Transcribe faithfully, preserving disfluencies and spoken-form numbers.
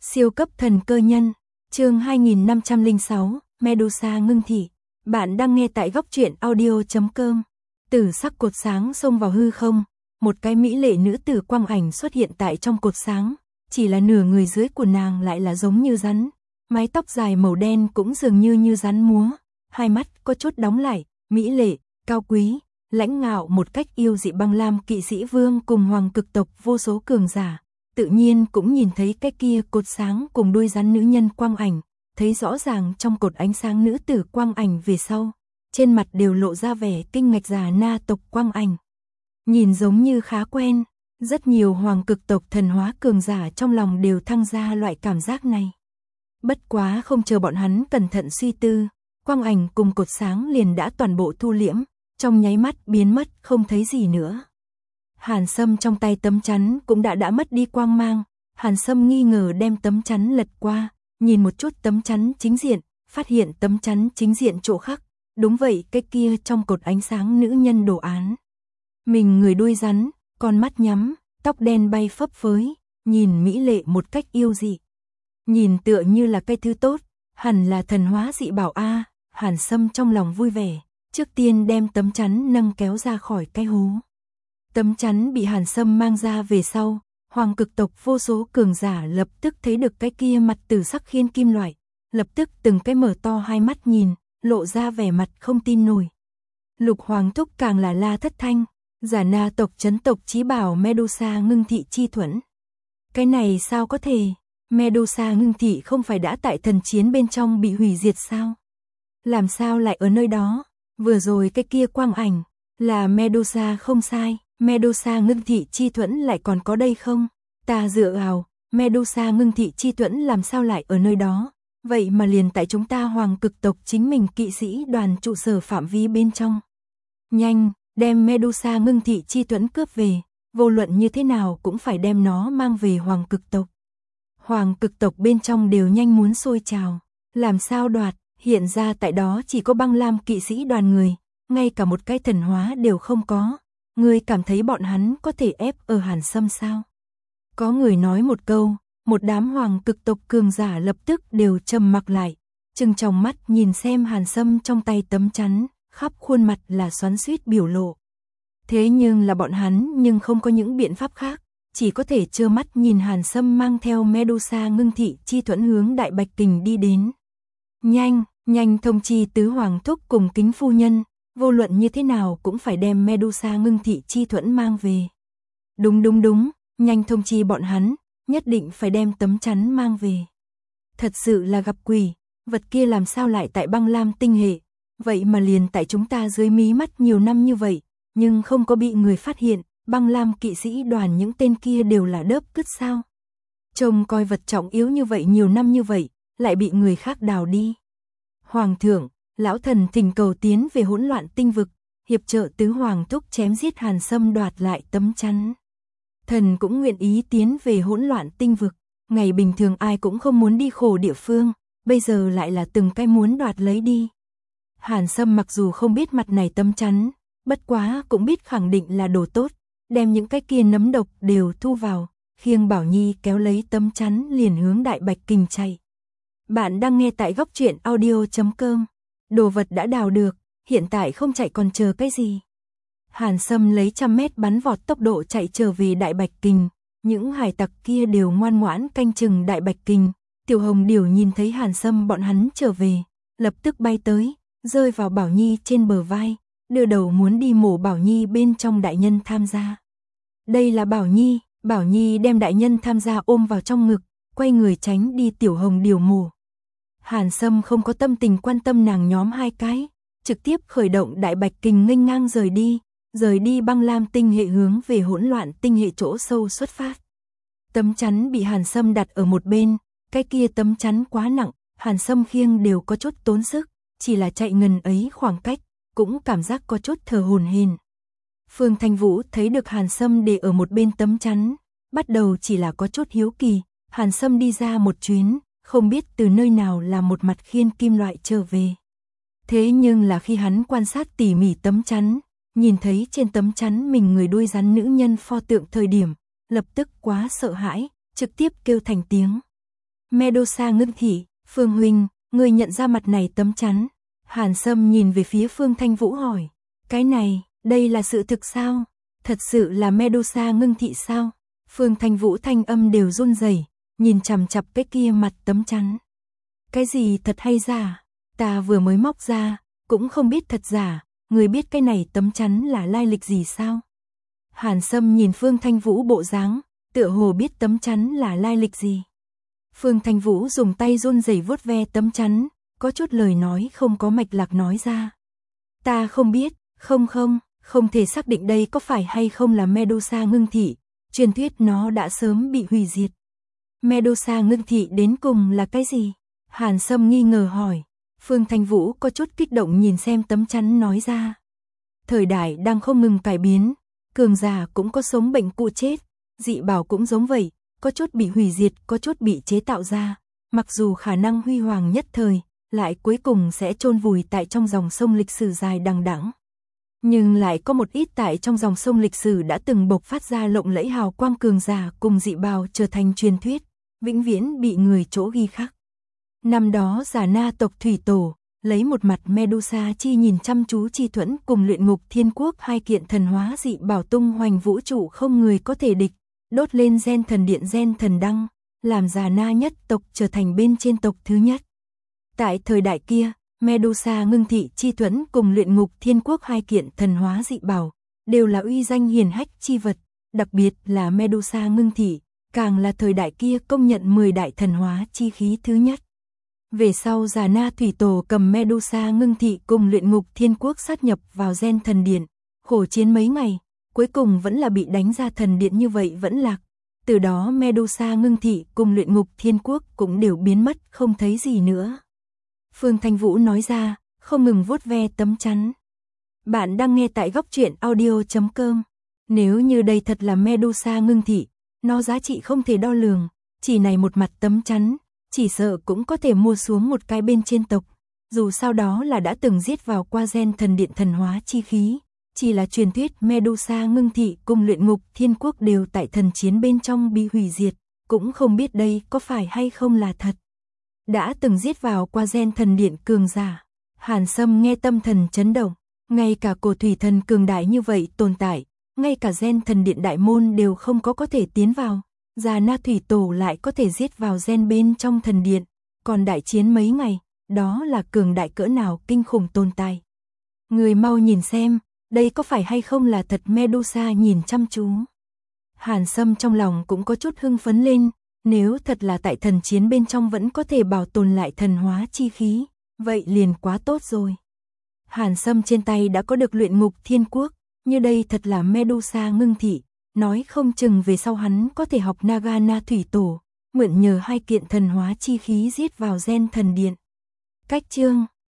Siêu cấp thần cơ nhân, chương hai nghìn năm trăm lẻ sáu, Medusa ngưng thị. Bạn đang nghe tại góc truyện audio chấm com. Tử sắc cột sáng xông vào hư không, một cái mỹ lệ nữ tử quang ảnh xuất hiện tại trong cột sáng, chỉ là nửa người dưới của nàng lại là giống như rắn, mái tóc dài màu đen cũng dường như như rắn múa, hai mắt có chút đóng lại, mỹ lệ, cao quý, lãnh ngạo một cách yêu dị. Băng Lam kỵ sĩ vương cùng hoàng cực tộc vô số cường giả, tự nhiên cũng nhìn thấy cái kia cột sáng cùng đuôi rắn nữ nhân quang ảnh, thấy rõ ràng trong cột ánh sáng nữ tử quang ảnh về sau, trên mặt đều lộ ra vẻ kinh ngạc. Già na tộc quang ảnh, nhìn giống như khá quen, rất nhiều hoàng cực tộc thần hóa cường giả trong lòng đều thăng ra loại cảm giác này. Bất quá không chờ bọn hắn cẩn thận suy tư, quang ảnh cùng cột sáng liền đã toàn bộ thu liễm, trong nháy mắt biến mất không thấy gì nữa. Hàn Sâm trong tay tấm chắn cũng đã đã mất đi quang mang, Hàn Sâm nghi ngờ đem tấm chắn lật qua, nhìn một chút tấm chắn chính diện, phát hiện tấm chắn chính diện chỗ khác, đúng vậy, cái kia trong cột ánh sáng nữ nhân đồ án. Mình người đuôi rắn, con mắt nhắm, tóc đen bay phấp phới, nhìn mỹ lệ một cách yêu dị. Nhìn tựa như là cái thứ tốt, hẳn là thần hóa dị bảo a. Hàn Sâm trong lòng vui vẻ, trước tiên đem tấm chắn nâng kéo ra khỏi cái hố. Tấm chắn bị Hàn Sâm mang ra về sau, hoàng cực tộc vô số cường giả lập tức thấy được cái kia mặt tử sắc khiên kim loại, lập tức từng cái mở to hai mắt nhìn, lộ ra vẻ mặt không tin nổi. Lục Hoàng thúc càng là la thất thanh, giả na tộc chấn tộc chí bảo Medusa ngưng thị chi thuẫn. Cái này sao có thể, Medusa ngưng thị không phải đã tại thần chiến bên trong bị hủy diệt sao? Làm sao lại ở nơi đó? Vừa rồi cái kia quang ảnh, là Medusa không sai, Medusa ngưng thị chi thuẫn lại còn có đây không? Ta dựa vào, Medusa ngưng thị chi thuẫn làm sao lại ở nơi đó? Vậy mà liền tại chúng ta hoàng cực tộc chính mình kỵ sĩ đoàn trụ sở phạm vi bên trong. Nhanh, đem Medusa ngưng thị chi thuẫn cướp về, vô luận như thế nào cũng phải đem nó mang về hoàng cực tộc. Hoàng cực tộc bên trong đều nhanh muốn sôi trào, làm sao đoạt, hiện ra tại đó chỉ có Băng Lam kỵ sĩ đoàn người, ngay cả một cái thần hóa đều không có. Ngươi cảm thấy bọn hắn có thể ép ở Hàn Sâm sao? Có người nói một câu, một đám hoàng cực tộc cường giả lập tức đều trầm mặc lại, trừng tròng mắt nhìn xem Hàn Sâm trong tay tấm chắn, khắp khuôn mặt là xoắn xuýt biểu lộ. Thế nhưng là bọn hắn nhưng không có những biện pháp khác, chỉ có thể trơ mắt nhìn Hàn Sâm mang theo Medusa ngưng thị chi thuẫn hướng Đại Bạch Kình đi đến. Nhanh, nhanh thông chi tứ hoàng thúc cùng kính phu nhân, vô luận như thế nào cũng phải đem Medusa ngưng thị chi thuẫn mang về. Đúng đúng đúng, nhanh thông chi bọn hắn, nhất định phải đem tấm chắn mang về. Thật sự là gặp quỷ, vật kia làm sao lại tại Băng Lam tinh hệ, vậy mà liền tại chúng ta dưới mí mắt nhiều năm như vậy, nhưng không có bị người phát hiện. Băng Lam kỵ sĩ đoàn những tên kia đều là đớp cứt sao? Trông coi vật trọng yếu như vậy nhiều năm như vậy, lại bị người khác đào đi. Hoàng thượng, lão thần thỉnh cầu tiến về hỗn loạn tinh vực, hiệp trợ tứ hoàng thúc chém giết Hàn Sâm đoạt lại tấm chắn. Thần cũng nguyện ý tiến về hỗn loạn tinh vực, ngày bình thường ai cũng không muốn đi khổ địa phương, bây giờ lại là từng cái muốn đoạt lấy đi. Hàn Sâm mặc dù không biết mặt này tấm chắn, bất quá cũng biết khẳng định là đồ tốt, đem những cái kia nấm độc đều thu vào, khiêng Bảo Nhi kéo lấy tấm chắn liền hướng Đại Bạch Kình chạy. Bạn đang nghe tại góc truyện audio chấm com. Đồ vật đã đào được, hiện tại không chạy còn chờ cái gì? Hàn Sâm lấy trăm mét bắn vọt tốc độ chạy trở về Đại Bạch Kình, những hải tặc kia đều ngoan ngoãn canh chừng Đại Bạch Kình. Tiểu Hồng Điểu nhìn thấy Hàn Sâm bọn hắn trở về, lập tức bay tới, rơi vào Bảo Nhi trên bờ vai, đưa đầu muốn đi mổ Bảo Nhi bên trong đại nhân tham gia. Đây là Bảo Nhi, Bảo Nhi đem đại nhân tham gia ôm vào trong ngực, quay người tránh đi Tiểu Hồng Điểu mổ. Hàn Sâm không có tâm tình quan tâm nàng nhóm hai cái, trực tiếp khởi động Đại Bạch Kình nghênh ngang rời đi, rời đi Băng Lam tinh hệ hướng về hỗn loạn tinh hệ chỗ sâu xuất phát. Tấm chắn bị Hàn Sâm đặt ở một bên, cái kia tấm chắn quá nặng, Hàn Sâm khiêng đều có chút tốn sức, chỉ là chạy ngần ấy khoảng cách, cũng cảm giác có chút thở hổn hển. Phương Thanh Vũ thấy được Hàn Sâm để ở một bên tấm chắn, bắt đầu chỉ là có chút hiếu kỳ, Hàn Sâm đi ra một chuyến, không biết từ nơi nào là một mặt khiên kim loại trở về. Thế nhưng là khi hắn quan sát tỉ mỉ tấm chắn, nhìn thấy trên tấm chắn mình người đuôi rắn nữ nhân pho tượng thời điểm, lập tức quá sợ hãi, trực tiếp kêu thành tiếng. Medusa ngưng thị, Phương huynh, người nhận ra mặt này tấm chắn. Hàn Sâm nhìn về phía Phương Thanh Vũ hỏi, cái này, đây là sự thực sao? Thật sự là Medusa ngưng thị sao? Phương Thanh Vũ thanh âm đều run rẩy, nhìn chằm chằm cái kia mặt tấm chắn. Cái gì thật hay giả? Ta vừa mới móc ra, cũng không biết thật giả, người biết cái này tấm chắn là lai lịch gì sao? Hàn Sâm nhìn Phương Thanh Vũ bộ dáng, tựa hồ biết tấm chắn là lai lịch gì. Phương Thanh Vũ dùng tay run rẩy vuốt ve tấm chắn, có chút lời nói không có mạch lạc nói ra. Ta không biết, không không, không thể xác định đây có phải hay không là Medusa ngưng thị, truyền thuyết nó đã sớm bị hủy diệt. Medusa ngưng thị đến cùng là cái gì? Hàn Sâm nghi ngờ hỏi. Phương Thanh Vũ có chút kích động nhìn xem tấm chắn nói ra. Thời đại đang không ngừng cải biến, cường giả cũng có sống bệnh cụ chết, dị bảo cũng giống vậy, có chút bị hủy diệt, có chút bị chế tạo ra, mặc dù khả năng huy hoàng nhất thời, lại cuối cùng sẽ chôn vùi tại trong dòng sông lịch sử dài đằng đẵng. Nhưng lại có một ít tại trong dòng sông lịch sử đã từng bộc phát ra lộng lẫy hào quang cường giả cùng dị bào trở thành truyền thuyết, vĩnh viễn bị người chỗ ghi khắc. Năm đó Già Na tộc thủy tổ, lấy một mặt Medusa chi nhìn chăm chú chi thuẫn cùng luyện ngục thiên quốc hai kiện thần hóa dị bảo tung hoành vũ trụ không người có thể địch, đốt lên gen thần điện gen thần đăng, làm Già Na nhất tộc trở thành bên trên tộc thứ nhất. Tại thời đại kia, Medusa ngưng thị chi thuẫn cùng luyện ngục thiên quốc hai kiện thần hóa dị bảo, đều là uy danh hiển hách chi vật, đặc biệt là Medusa ngưng thị, càng là thời đại kia công nhận mười đại thần hóa chi khí thứ nhất. Về sau Già Na thủy tổ cầm Medusa ngưng thị cùng luyện ngục thiên quốc sát nhập vào gen thần điện, khổ chiến mấy ngày, cuối cùng vẫn là bị đánh ra thần điện như vậy vẫn lạc. Từ đó Medusa ngưng thị cùng luyện ngục thiên quốc cũng đều biến mất không thấy gì nữa. Phương Thanh Vũ nói ra, không ngừng vuốt ve tấm chắn. Bạn đang nghe tại góc truyện audio chấm com. Nếu như đây thật là Medusa ngưng thị, nó giá trị không thể đo lường, chỉ này một mặt tấm chắn, chỉ sợ cũng có thể mua xuống một cái bên trên tộc. Dù sao đó là đã từng giết vào qua gen thần điện thần hóa chi khí, chỉ là truyền thuyết Medusa ngưng thị cùng luyện ngục thiên quốc đều tại thần chiến bên trong bị hủy diệt, cũng không biết đây có phải hay không là thật. Đã từng giết vào qua gen thần điện cường giả. Hàn Sâm nghe tâm thần chấn động, ngay cả cổ thủy thần cường đại như vậy tồn tại, ngay cả gen thần điện đại môn đều không có có thể tiến vào. Già Na thủy tổ lại có thể giết vào gen bên trong thần điện, còn đại chiến mấy ngày, đó là cường đại cỡ nào kinh khủng tồn tại. Người mau nhìn xem, đây có phải hay không là thật Medusa nhìn chăm chú. Hàn Sâm trong lòng cũng có chút hưng phấn lên, nếu thật là tại thần chiến bên trong vẫn có thể bảo tồn lại thần hóa chi khí, vậy liền quá tốt rồi. Hàn Sâm trên tay đã có được luyện ngục thiên quốc, như đây thật là Medusa ngưng thị, nói không chừng về sau hắn có thể học Nagana thủy tổ, mượn nhờ hai kiện thần hóa chi khí giết vào gen thần điện. Cách chương